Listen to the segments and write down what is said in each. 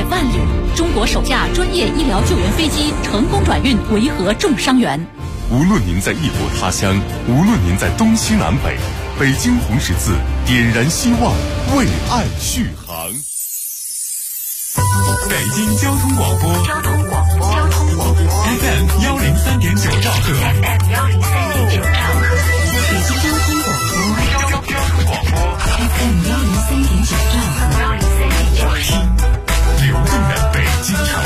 万里，中国首架专业医疗救援飞机成功转运维和重伤员。 无论您在异国他乡，无论您在东西南北，北京红十字点燃希望，为爱续航。 北京交通广播FM 103.9兆赫， 北京交通广播 FM 103.9兆赫， 流动的北京城。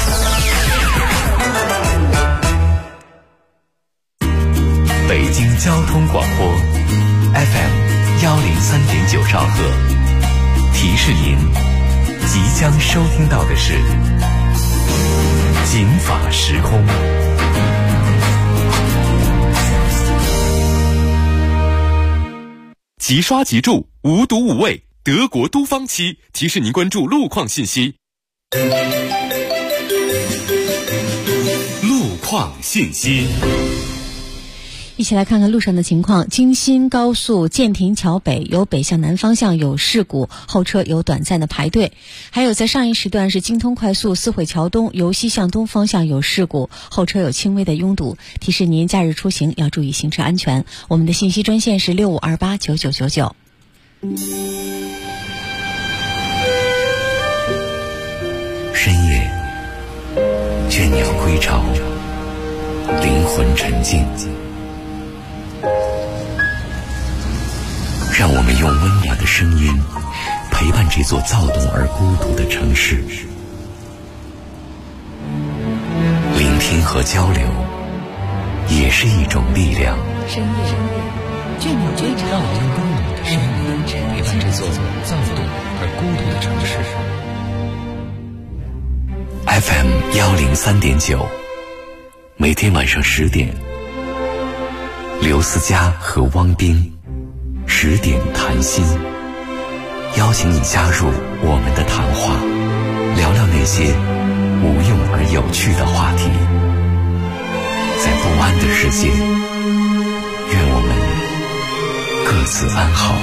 北京交通广播 FM 103.9兆赫，提示您即将收听到的是警法时空。 即刷即注，无毒无畏，德国都方漆提示您关注路况信息。路况信息。 一起来看看路上的情况。京新高速建亭桥北由北向南方向有事故，后车有短暂的排队。还有在上一时段是京通快速四惠桥东由西向东方向有事故，后车有轻微的拥堵，提示您假日出行要注意行车安全。我们的信息专线是65289999。 深夜，倦鸟归巢，灵魂沉静。让我们用温暖的声音陪伴这座躁动而孤独的城市，聆听和交流也是一种力量。 深夜，倦鸟归巢， 让我们用温暖的声音陪伴这座躁动而孤独的城市。FM 103.9，每天晚上10点，刘思佳和汪斌10点谈心，邀请你加入我们的谈话，聊聊那些无用而有趣的话题。在不安的世界，愿我们各自安好。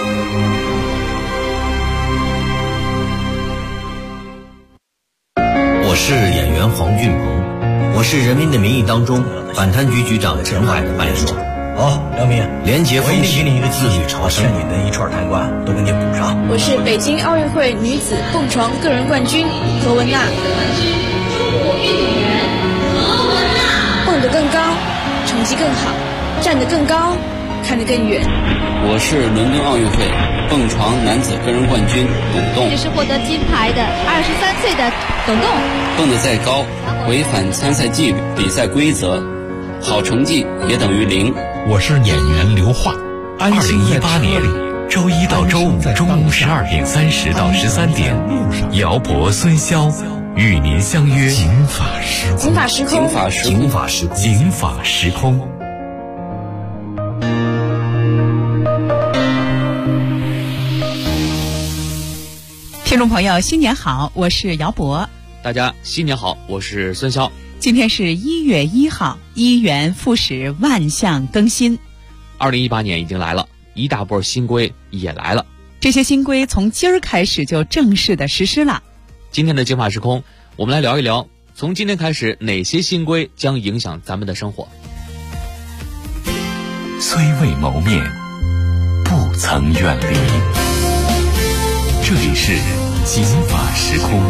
我是演员黄俊鹏，我是《人民的名义》当中反贪局局长陈海的扮演者。 梁明， 廉洁风气， 我一定给你一个自律朝把欠你的一串贪官都给你补上。 我是北京奥运会女子蹦床个人冠军何文娜。 中国运动员何文娜， 蹦得更高，成绩更好，站得更高，看得更远。 我是伦敦奥运会蹦床男子个人冠军董栋。 这是获得金牌的23岁的董栋。 蹦得再高，违反参赛纪律、比赛规则，好成绩也等于0。 我是演员刘桦。 2018年周一到周五中午12点30到13点，姚博、孙潇与您相约警法时空。 警法时空， 警法时空， 警法时空，警法时空。 听众朋友，新年好，我是姚博。 大家新年好，我是孙潇。 今天是1月1号，一元复始，万象更新。 2018年已经来了，一大波新规也来了。 这些新规从今儿开始就正式的实施了。 今天的警法时空，我们来聊一聊，从今天开始哪些新规将影响咱们的生活。 虽未谋面，不曾远离。这里是警法时空。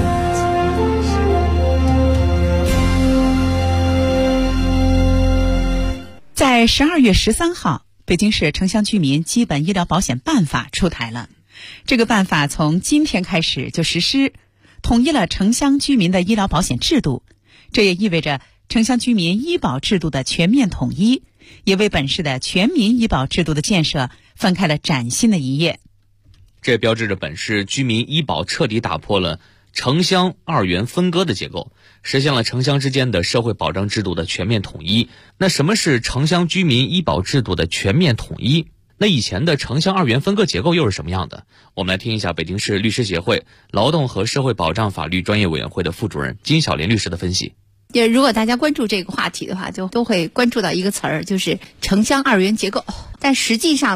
在12月13号，北京市城乡居民基本医疗保险办法出台了。这个办法从今天开始就实施，统一了城乡居民的医疗保险制度。这也意味着城乡居民医保制度的全面统一，也为本市的全民医保制度的建设翻开了崭新的一页。 这标志着本市居民医保彻底打破了城乡2元分割的结构，实现了城乡之间的社会保障制度的全面统一。那什么是城乡居民医保制度的全面统一？那以前的城乡2元分割结构又是什么样的？我们来听一下北京市律师协会劳动和社会保障法律专业委员会的副主任金小莲律师的分析。 如果大家关注这个话题的话，就都会关注到一个词儿，就是城乡2元结构。但实际上呢，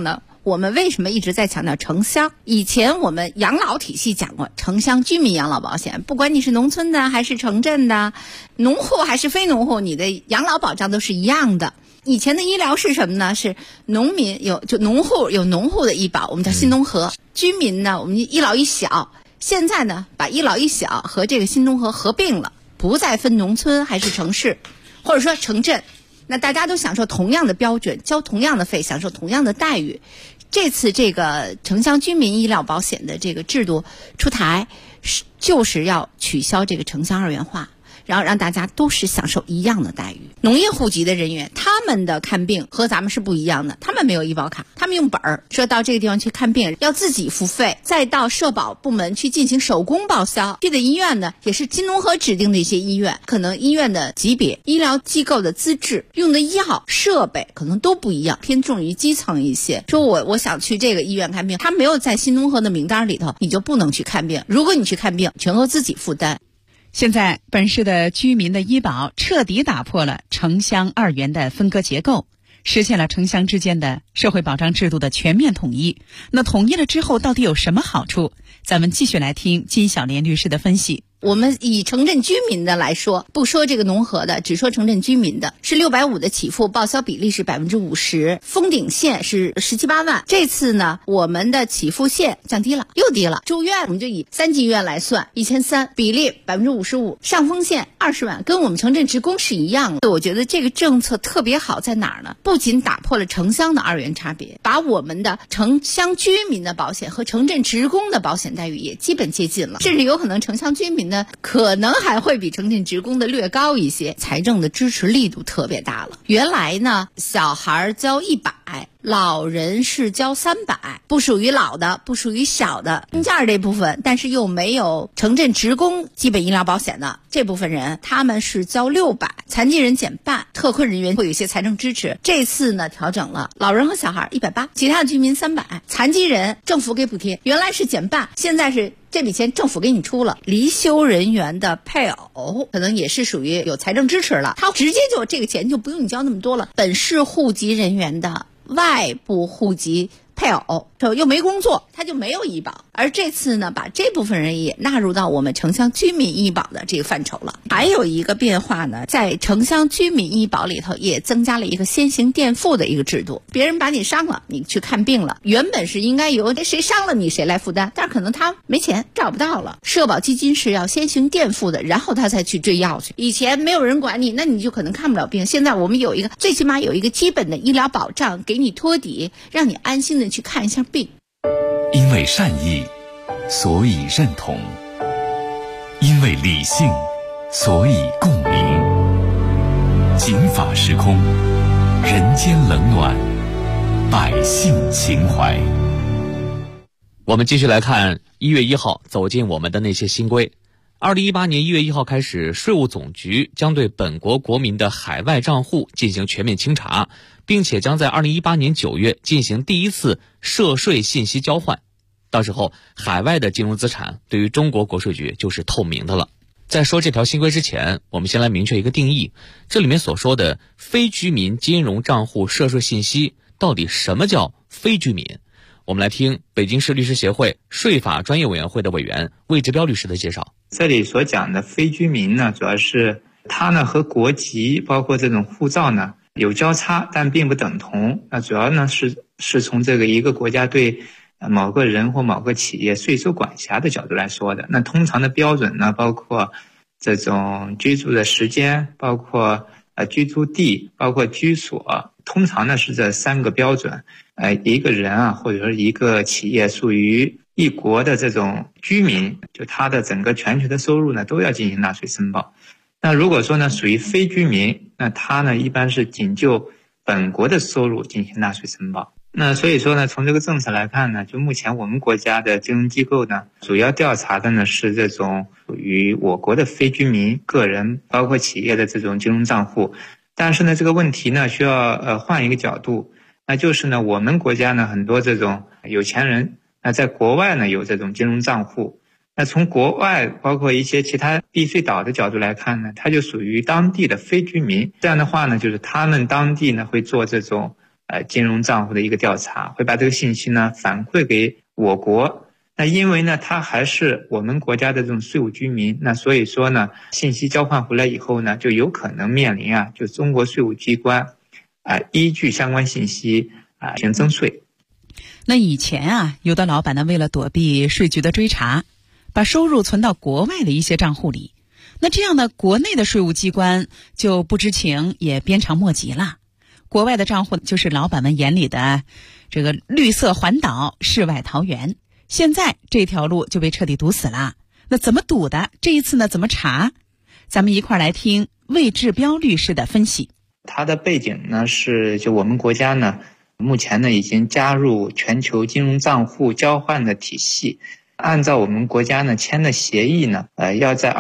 我们为什么一直在强调城乡？以前我们养老体系讲过城乡居民养老保险，不管你是农村的还是城镇的，农户还是非农户，你的养老保障都是一样的。以前的医疗是什么呢？是农民农户有农户的医保，我们叫新农合；居民呢，我们一老一小。现在呢，把一老一小和这个新农合合并了，不再分农村还是城市，或者说城镇，那大家都享受同样的标准，交同样的费，享受同样的待遇。这次这个城乡居民医疗保险的这个制度出台，就是要取消这个城乡二元化，然后让大家都是享受一样的待遇。农业户籍的人员，他们的看病和咱们是不一样的，他们没有医保卡，他们用本儿，说到这个地方去看病要自己付费，再到社保部门去进行手工报销。去的医院呢，也是新农合指定的一些医院，可能医院的级别、医疗机构的资质、用的药、设备可能都不一样，偏重于基层一些。说我想去这个医院看病，他没有在新农合的名单里头，你就不能去看病。如果你去看病，全额自己负担。 现在本市的居民的医保彻底打破了城乡二元的分割结构，实现了城乡之间的社会保障制度的全面统一。那统一了之后到底有什么好处？咱们继续来听金小莲律师的分析。 我们以城镇居民的来说，不说这个农合的，只说城镇居民的，是650的起付，报销比例是50%，封顶线是17、18万。这次呢，我们的起付线降低了，又低了。住院我们就以3级医院来算，1300，比例55%，上封线20万，跟我们城镇职工是一样的。我觉得这个政策特别好在哪儿呢？不仅打破了城乡的二元差别，把我们的城乡居民的保险和城镇职工的保险待遇也基本接近了，甚至有可能城乡居民可能还会比城镇职工的略高一些，财政的支持力度特别大了。原来呢，小孩交100，老人是交300，不属于老的，不属于小的中间这部分，但是又没有城镇职工基本医疗保险的这部分人，他们是交600，残疾人减半，特困人员会有一些财政支持。这次呢调整了，老人和小孩180，其他的居民300，残疾人政府给补贴，原来是减半，现在是这笔钱政府给你出了。离休人员的配偶可能也是属于有财政支持了，他直接就这个钱就不用你交那么多了。本市户籍人员的外部户籍配偶又没工作，他就没有医保，而这次呢，把这部分人也纳入到我们城乡居民医保的这个范畴了。还有一个变化呢，在城乡居民医保里头也增加了一个先行垫付的一个制度。别人把你伤了，你去看病了，原本是应该由谁伤了你谁来负担，但是可能他没钱找不到了，社保基金是要先行垫付的，然后他才去追药去。以前没有人管你，那你就可能看不了病。现在我们有一个最起码有一个基本的医疗保障，给你托底，让你安心的去看一下病。 因为善意，所以认同；因为理性，所以共鸣。警法时空，人间冷暖，百姓情怀。 我们继续来看1月1号走进我们的那些新规。2018年1月1号开始，税务总局将对本国国民的海外账户进行全面清查，并且将在2018年9月进行第一次涉税信息交换。到时候，海外的金融资产对于中国国税局就是透明的了。在说这条新规之前，我们先来明确一个定义，这里面所说的非居民金融账户涉税信息，到底什么叫非居民？我们来听北京市律师协会税法专业委员会的委员魏志彪律师的介绍。 这里所讲的非居民呢，主要是他呢和国籍包括这种护照呢有交叉，但并不等同。那主要呢是从这个一个国家对某个人或某个企业税收管辖的角度来说的。那通常的标准呢，包括这种居住的时间，包括居住地，包括居所，通常呢是这3个标准。一个人啊，或者说一个企业属于一国的这种居民，就他的整个全球的收入呢都要进行纳税申报。那如果说呢属于非居民，那他呢一般是仅就本国的收入进行纳税申报。那所以说呢，从这个政策来看呢，就目前我们国家的金融机构呢，主要调查的呢是这种属于我国的非居民个人包括企业的这种金融账户。但是呢，这个问题呢需要换一个角度，那就是呢我们国家呢很多这种有钱人，那在国外呢有这种金融账户。那从国外包括一些其他避税岛的角度来看呢，它就属于当地的非居民。这样的话呢，就是他们当地呢会做这种金融账户的一个调查，会把这个信息呢反馈给我国。那因为呢他还是我们国家的这种税务居民，那所以说呢信息交换回来以后呢，就有可能面临就中国税务机关依据相关信息进行征税。 那以前有的老板呢为了躲避税局的追查，把收入存到国外的一些账户里，那这样呢国内的税务机关就不知情也鞭长莫及了。国外的账户就是老板们眼里的这个绿色环岛、世外桃源，现在这条路就被彻底堵死了。那怎么堵的？这一次呢怎么查？咱们一块来听魏志彪律师的分析。 他的背景呢是就我们国家呢目前呢已经加入全球金融账户交换的体系，按照我们国家呢签的协议呢，要在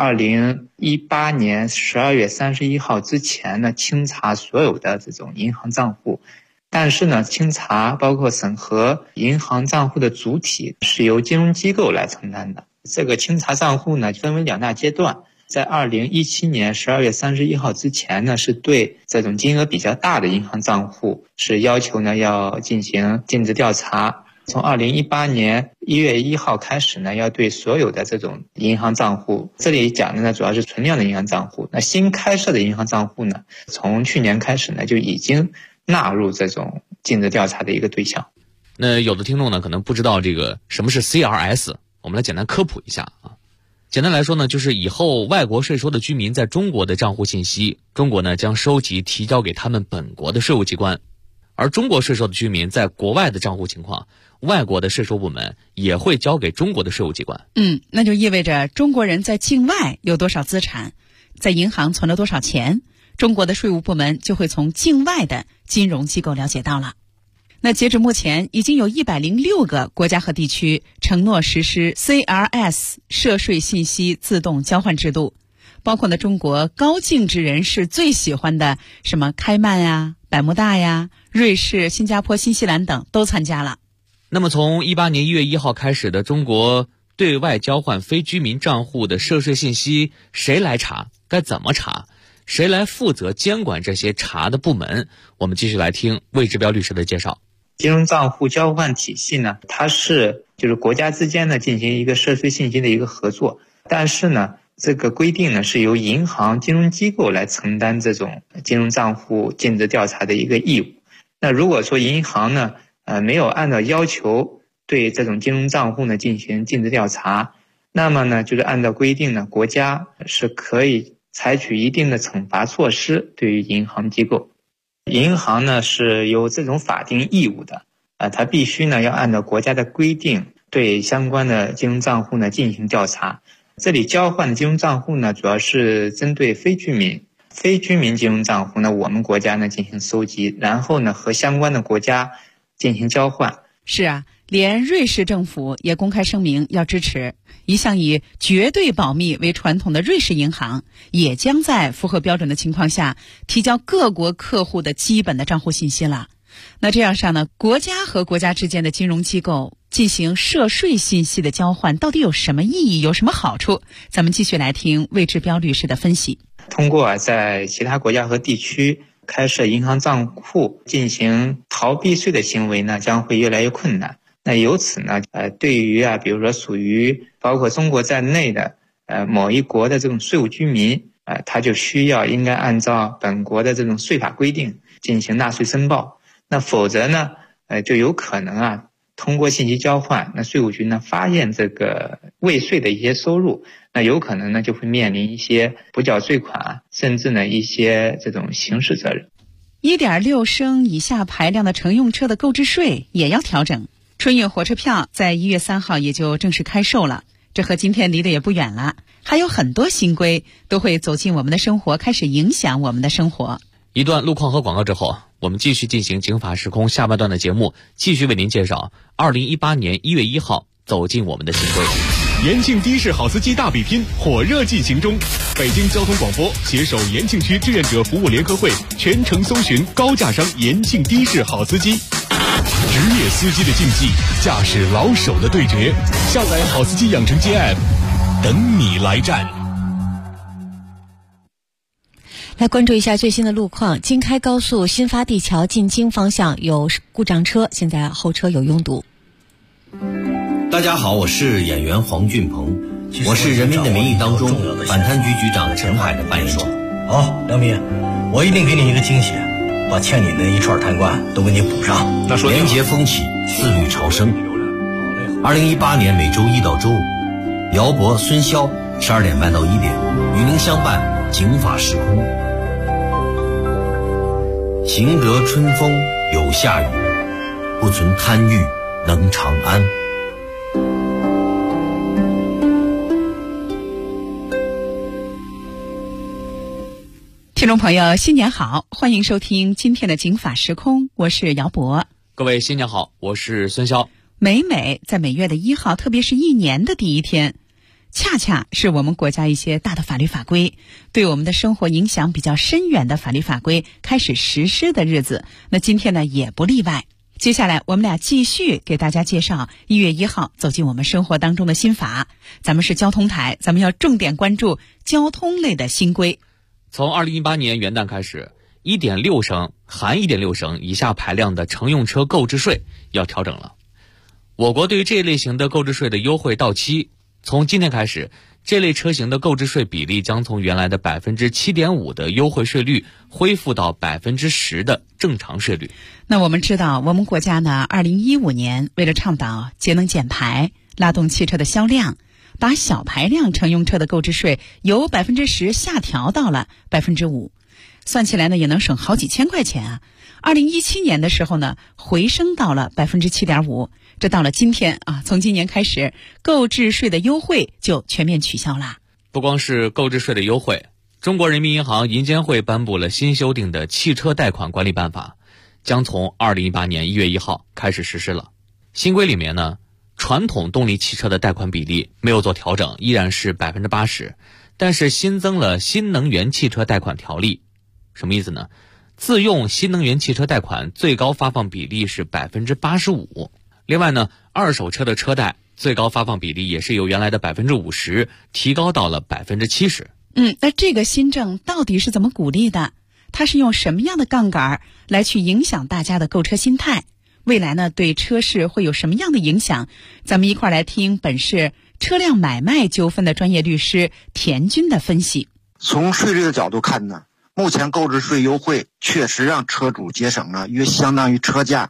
2018年12月31号之前呢清查所有的这种银行账户。但是呢，清查包括审核银行账户的主体是由金融机构来承担的。这个清查账户呢分为2大阶段，在2017年12月31号之前呢，是对这种金额比较大的银行账户是要求呢要进行尽职调查。从2018年1月1号开始呢，要对所有的这种银行账户，这里讲的呢主要是存量的银行账户。那新开设的银行账户呢，从去年开始呢就已经纳入这种尽职调查的一个对象。 那有的听众呢可能不知道这个什么是 CRS， 我们来简单科普一下啊。简单来说呢，就是以后外国税收的居民在中国的账户信息，中国呢将收集提交给他们本国的税务机关，而中国税收的居民在国外的账户情况，外国的税收部门也会交给中国的税务机关。 那就意味着中国人在境外有多少资产，在银行存了多少钱，中国的税务部门就会从境外的金融机构了解到了。那截止目前，已经有106个国家和地区承诺实施 CRS 涉税信息自动交换制度，包括呢中国高净值人士最喜欢的什么开曼呀、百慕大呀、瑞士、新加坡、新西兰等都参加了。 那么从18年1月1号开始的中国对外交换非居民账户的涉税信息，谁来查？该怎么查？谁来负责监管这些查的部门？我们继续来听魏志彪律师的介绍。 金融账户交换体系呢，它是就是国家之间呢进行一个涉税信息的一个合作，但是呢这个规定呢是由银行金融机构来承担这种金融账户尽职调查的一个义务。那如果说银行呢没有按照要求对这种金融账户呢进行尽职调查，那么呢就是按照规定呢，国家是可以采取一定的惩罚措施对于银行机构。银行呢是有这种法定义务的，它必须呢要按照国家的规定对相关的金融账户呢进行调查。这里交换的金融账户呢主要是针对非居民金融账户呢，我们国家呢进行收集，然后呢和相关的国家进行交换。 是啊，连瑞士政府也公开声明要支持一向以绝对保密为传统的瑞士银行，也将在符合标准的情况下提交各国客户的基本的账户信息了。那这样上呢，国家和国家之间的金融机构进行涉税信息的交换到底有什么意义，有什么好处？咱们继续来听魏志彪律师的分析。 通过在其他国家和地区开设银行账户进行逃避税的行为呢，将会越来越困难。那由此呢，对于比如说属于包括中国在内的某一国的这种税务居民，他就需要应该按照本国的这种税法规定进行纳税申报。那否则呢，就有可能通过信息交换，那税务局呢发现这个未税的一些收入，那有可能呢就会面临一些不缴税款，甚至呢一些这种刑事责任。 1.6升以下排量的乘用车的购置税也要调整。春运火车票在1月3号也就正式开售了，这和今天离得也不远了。还有很多新规都会走进我们的生活，开始影响我们的生活。 一段路况和广告之后，我们继续进行警法时空下半段的节目，继续为您介绍2018年1月1号走进我们的新规。 延庆的士好司机大比拼火热进行中，北京交通广播携手延庆区志愿者服务联合会全程搜寻高价商延庆的士好司机，职业司机的竞技，驾驶老手的对决。下载好司机养成机 App， 等你来战。 来关注一下最新的路况。京开高速新发地桥进京方向有故障车，现在后车有拥堵。 大家好，我是演员黄俊鹏，我是《人民的名义》当中反贪局局长陈海的扮演者。 好，梁民，我一定给你一个惊喜，把欠你的一串贪官都给你补上。 廉洁风起，自律朝生。2018年每周一到周五，姚博、孙潇12点半到1点与您相伴警法时空。行得春风有夏雨，不存贪欲能长安。 听众朋友，新年好，欢迎收听今天的警法时空，我是姚博。 各位新年好，我是孙潇。 每在每月的1号，特别是一年的第一天，恰恰是我们国家一些大的法律法规对我们的生活影响比较深远的法律法规开始实施的日子。那今天呢也不例外。接下来我们俩继续给大家介绍1月1号走进我们生活当中的新法。咱们是交通台，咱们要重点关注交通类的新规。 从2018年元旦开始，1.6升含1.6升以下排量的乘用车购置税要调整了。我国对于这一类型的购置税的优惠到期，从今天开始，这类车型的购置税比例将从原来的 7.5% 的优惠税率恢复到 10% 的正常税率。 那我们知道，我们国家呢2015年为了倡导节能减排，拉动汽车的销量，把小排量乘用车的购置税由 10% 下调到了 5%， 算起来呢也能省好几千块钱啊。2017年的时候呢回升到了 7.5%， 这到了今天啊，从今年开始购置税的优惠就全面取消了。 不光是购置税的优惠，中国人民银行银监会颁布了新修订的汽车贷款管理办法，将从2018年1月1号开始实施了。新规里面呢，传统动力汽车的贷款比例没有做调整，依然是 80%， 但是新增了新能源汽车贷款条例。什么意思呢？自用新能源汽车贷款最高发放比例是 85%。 另外呢，二手车的车贷最高发放比例也是由原来的 50% 提高到了 70%。 那这个新政到底是怎么鼓励的？它是用什么样的杠杆来去影响大家的购车心态？未来呢对车市会有什么样的影响？咱们一块来听本市车辆买卖纠纷的专业律师田军的分析。 从税率的角度看呢，目前购置税优惠确实让车主节省了约相当于车价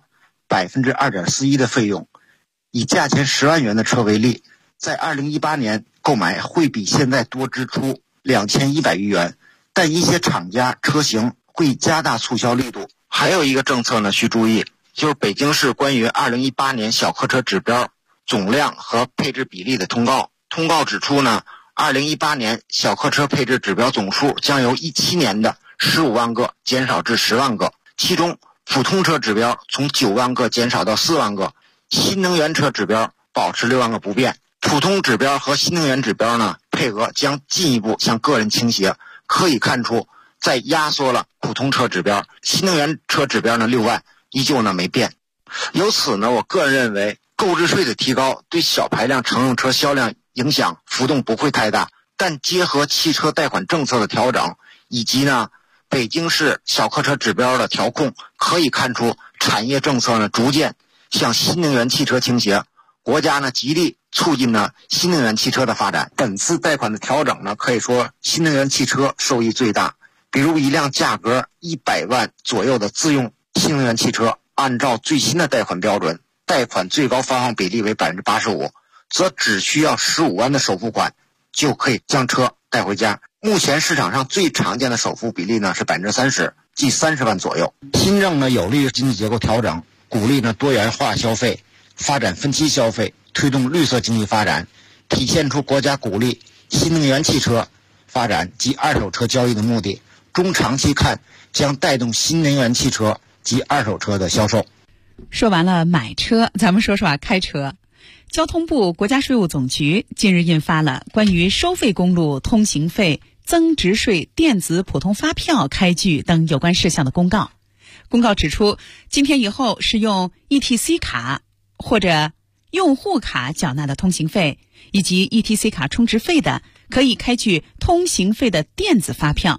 2.41% 的费用。以价钱10万元的车为例，在2018年购买会比现在多支出2100余元，但一些厂家车型会加大促销力度。还有一个政策呢需注意，就是北京市关于2018年小客车指标总量和配置比例的通告。通告指出呢，2018年小客车配置指标总数将由17年的15万个减少至10万个，其中普通车指标从9万个减少到4万个，新能源车指标保持6万个不变。普通指标和新能源指标呢配额将进一步向个人倾斜，可以看出在压缩了普通车指标，新能源车指标呢6万依旧呢没变。由此呢，我个人认为购置税的提高对小排量乘用车销量影响浮动不会太大，但结合汽车贷款政策的调整，以及呢北京市小客车指标的调控，可以看出产业政策呢逐渐向新能源汽车倾斜，国家呢极力促进呢新能源汽车的发展。本次贷款的调整呢，可以说新能源汽车受益最大。比如一辆价格100万左右的自用新能源汽车，按照最新的贷款标准，贷款最高发放比例为 85%， 则只需要15万的首付款就可以将车带回家。目前市场上最常见的首付比例呢是 30%， 即30万左右。新政呢有利于经济结构调整，鼓励呢多元化消费，发展分期消费，推动绿色经济发展，体现出国家鼓励新能源汽车发展及二手车交易的目的。中长期看，将带动新能源汽车及二手车的销售。 说完了买车，咱们说说开车。交通部、国家税务总局近日印发了关于收费公路通行费增值税电子普通发票开具等有关事项的公告。公告指出，今天以后使用 ETC 卡或者用户卡缴纳的通行费，以及 ETC 卡充值费的，可以开具通行费的电子发票，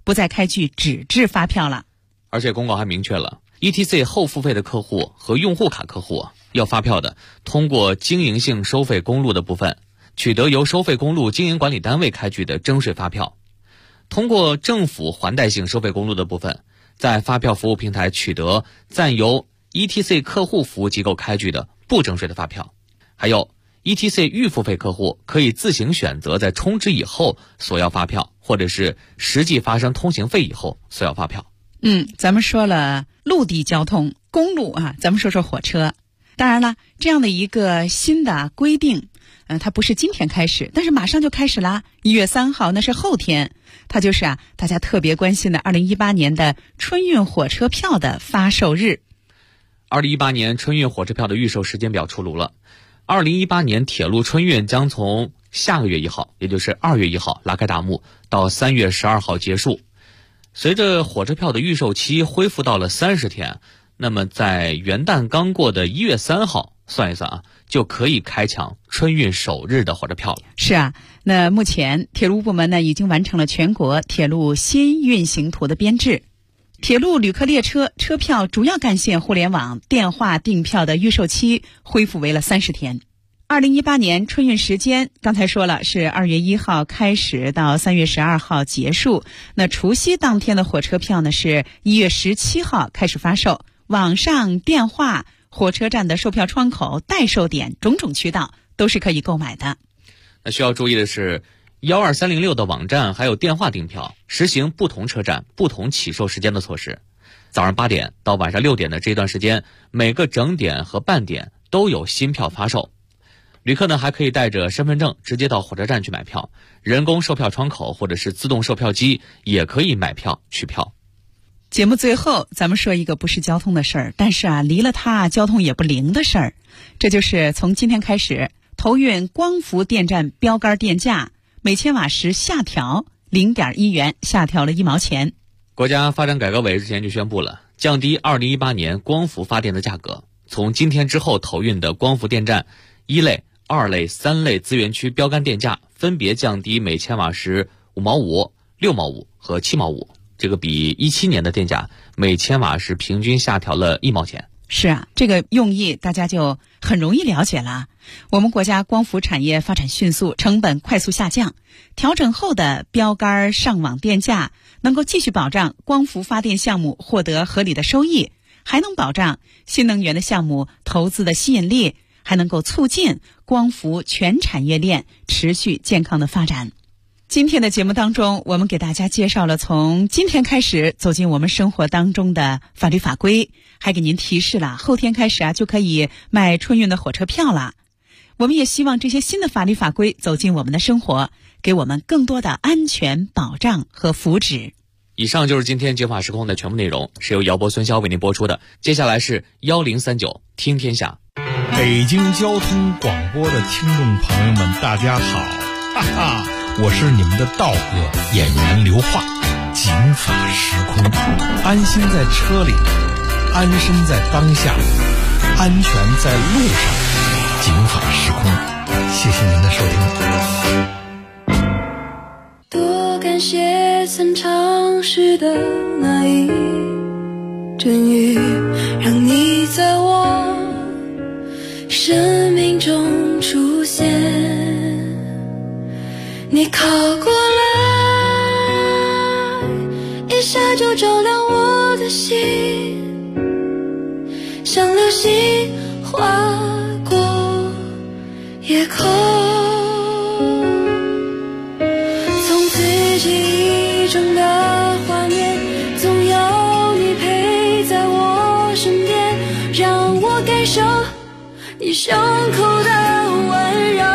不再开具纸质发票了。 而且公告还明确了 ETC 后付费的客户和用户卡客户要发票的，通过经营性收费公路的部分取得由收费公路经营管理单位开具的征税发票，通过政府环带性收费公路的部分，在发票服务平台取得暂由 ETC 客户服务机构开具的不征税的发票，还有 ETC 预付费客户可以自行选择在充值以后索要发票，或者是实际发生通行费以后索要发票。 咱们说了陆地交通公路啊，咱们说说火车。当然了，这样的一个新的规定它不是今天开始，但是马上就开始啦。1月3号那是后天，它就是大家特别关心的2018年的春运火车票的发售日。 2018年春运火车票的预售时间表出炉了。2018年铁路春运将从下个月1号，也就是2月1号拉开大幕，到3月12号结束。随着火车票的预售期恢复到了30天，那么在元旦刚过的1月3号，算一算就可以开抢春运首日的火车票了。 是那目前铁路部门呢已经完成了全国铁路新运行图的编制。铁路旅客列车车票主要干线互联网电话订票的预售期恢复为了30天。2018年春运时间刚才说了是2月1号开始到3月12号结束。那除夕当天的火车票呢是1月17号开始发售，网上、电话、火车站的售票窗口、代售点种种渠道都是可以购买的。 那需要注意的是12306的网站还有电话订票实行不同车站不同起售时间的措施。早上8点到晚上6点的这段时间，每个整点和半点都有新票发售。旅客呢还可以带着身份证直接到火车站去买票，人工售票窗口或者是自动售票机也可以买票取票。 节目最后咱们说一个不是交通的事儿，但是离了它交通也不灵的事儿。这就是从今天开始，投运光伏电站标杆电价每千瓦时下调 0.1 元，下调了1毛钱。 国家发展改革委日前就宣布了，降低2018年光伏发电的价格。从今天之后投运的光伏电站1类、2类、3类资源区标杆电价分别降低每千瓦时5毛5、6毛5和7毛5，这个比17年的电价每千瓦时平均下调了1毛钱。 是这个用意大家就很容易了解了。我们国家光伏产业发展迅速，成本快速下降，调整后的标杆上网电价能够继续保障光伏发电项目获得合理的收益，还能保障新能源的项目投资的吸引力，还能够促进光伏全产业链持续健康的发展。今天的节目当中，我们给大家介绍了从今天开始走进我们生活当中的法律法规，还给您提示了后天开始就可以卖春运的火车票了。我们也希望这些新的法律法规走进我们的生活，给我们更多的安全保障和福祉。 以上就是今天《九法时空》的全部内容，是由姚博、孙潇为您播出的。接下来是1039听天下。 北京交通广播的听众朋友们，大家好，哈哈，我是你们的道哥演员刘化。警法时空，安心在车里，安身在当下，安全在路上。警法时空，谢谢您的收听。 多感谢曾尝试的那一阵雨，让你在我生命中出现，你靠过来，一下就照亮我的心，像流星划过夜空，从此记忆中的画面，总有你陪在我身边，让我感受你胸口的温柔。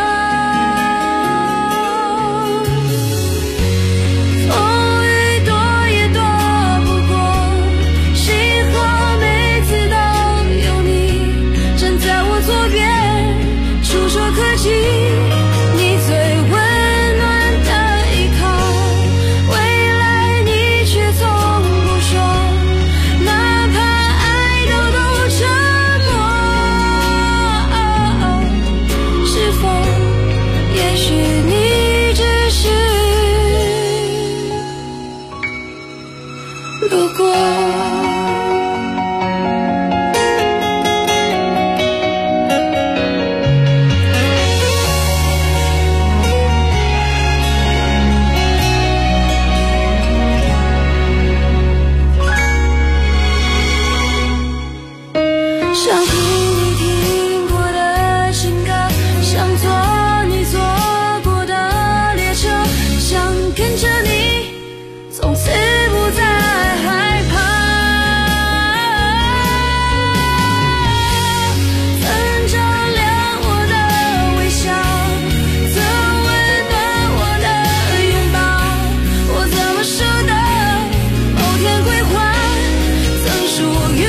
风雨躲也躲不过，幸好每次都有你站在我左边，触手可及，你最温暖的依靠。未来你却从不说，哪怕爱都沉默。 如果。想听你听过的情歌，想坐你坐过的列车，想跟着你从此不再害怕。曾照亮我的微笑，曾温暖我的拥抱，我怎么舍得某天归还曾属于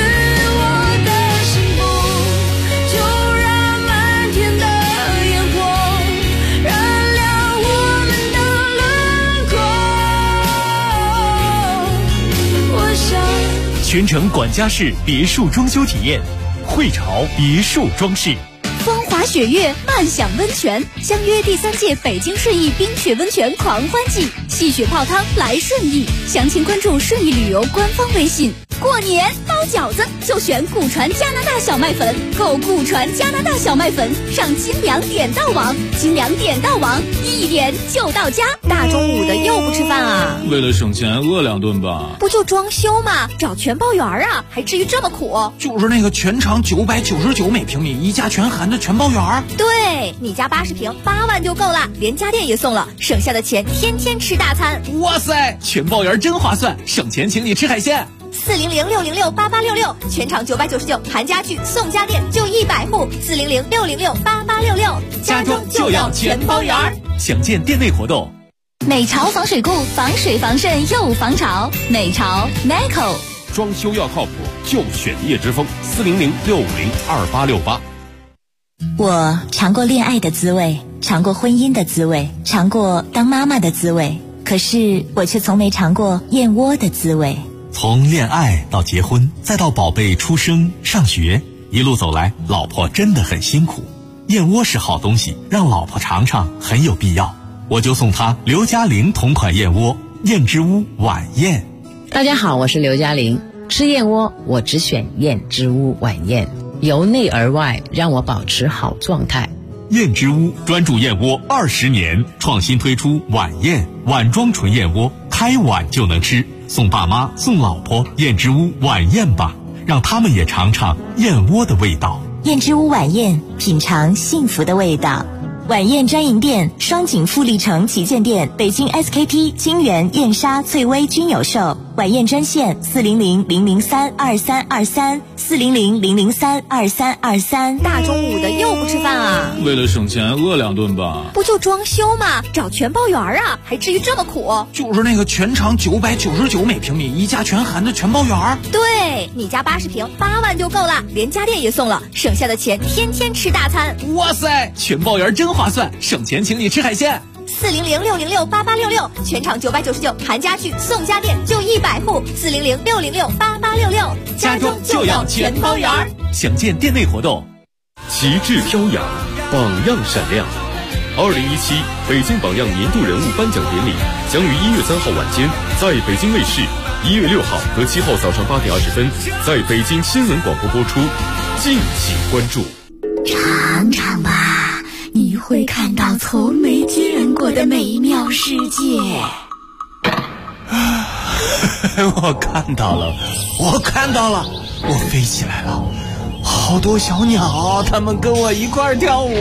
全程管家式别墅装修体验，汇潮别墅装饰。 风华雪月，漫享温泉，相约第3届北京顺义冰雪温泉狂欢季，戏雪泡汤来顺义。详情关注顺义旅游官方微信。过年包饺子就选古传加拿大小麦粉，购古传加拿大小麦粉上精粮点到网，精粮点到网，1点就到家。大中午的又不吃饭啊？ 为了省钱饿2顿吧。 不就装修吗？找全包园啊，还至于这么苦？ 就是那个全长999每平米，一价全含的全包园。 对，你家80平8万就够了，连家电也送了，省下的钱天天吃大餐。 哇塞，全包园真划算，省钱请你吃海鲜。 400-606-8866，全场999，含家具送家电就100户。400-606-8866， 家中就要全包园。详见店内活动。 美潮防水库，防水防渗又防潮。美潮 Neco， 装修要靠谱就选叶之锋。400-650-2868。 我尝过恋爱的滋味，尝过婚姻的滋味，尝过当妈妈的滋味，可是我却从没尝过燕窝的滋味。 从恋爱到结婚，再到宝贝出生上学，一路走来，老婆真的很辛苦。燕窝是好东西，让老婆尝尝很有必要。我就送她刘嘉玲同款燕窝，燕之屋晚宴。 大家好，我是刘嘉玲。吃燕窝我只选燕之屋晚宴，由内而外让我保持好状态。 燕之屋专注燕窝20年，创新推出晚宴碗装纯燕窝，开碗就能吃。送爸妈送老婆燕之屋晚宴吧，让他们也尝尝燕窝的味道。 燕之屋晚宴，品尝幸福的味道。晚宴专营店：双井富力城旗舰店、北京 SKP、金源、燕莎、翠微均有售。晚宴专线400-003-2323 400-003-2323。 大中午的又不吃饭啊？ 为了省钱饿2顿吧。 不就装修吗？找全包园啊，还至于这么苦？ 就是那个全长999每平米，一价全含的全包园。 对，你家80平8万就够了，连家电也送了，省下的钱天天吃大餐。 哇塞，全包园真划算，省钱请你吃海鲜。 400-606-8866，全场999，含家具送家电就100户。400-606-8866， 家中就要全包园。 详见店内活动。 旗帜飘扬，榜样闪亮。2017北京榜样年度人物颁奖典礼将于1月3号晚间在北京卫视，1月6号和7号早上8点20分在北京新闻广播播出，敬请关注。 尝尝吧，你会看到从没见过的美妙世界。 我看到了，我飞起来了，好多小鸟，它们跟我一块跳舞。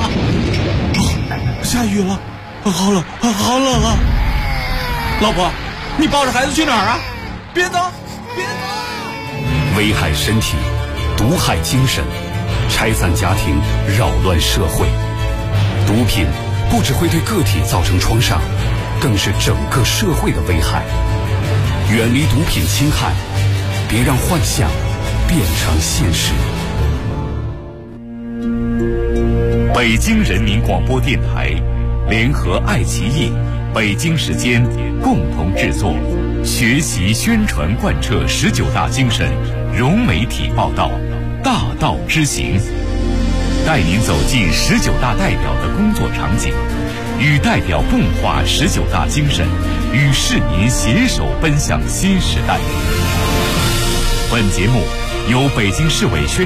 下雨了，好冷啊！老婆，你抱着孩子去哪儿啊？别走！ 危害身体，毒害精神，拆散家庭，扰乱社会。毒品不只会对个体造成创伤，更是整个社会的危害。远离毒品侵害，别让幻想变成现实。 北京人民广播电台联合爱奇艺、北京时间共同制作，学习宣传贯彻19大精神，融媒体报道，大道之行，带您走进19大代表的工作场景，与代表共话19大精神， 与市民携手奔向新时代。本节目由北京市委宣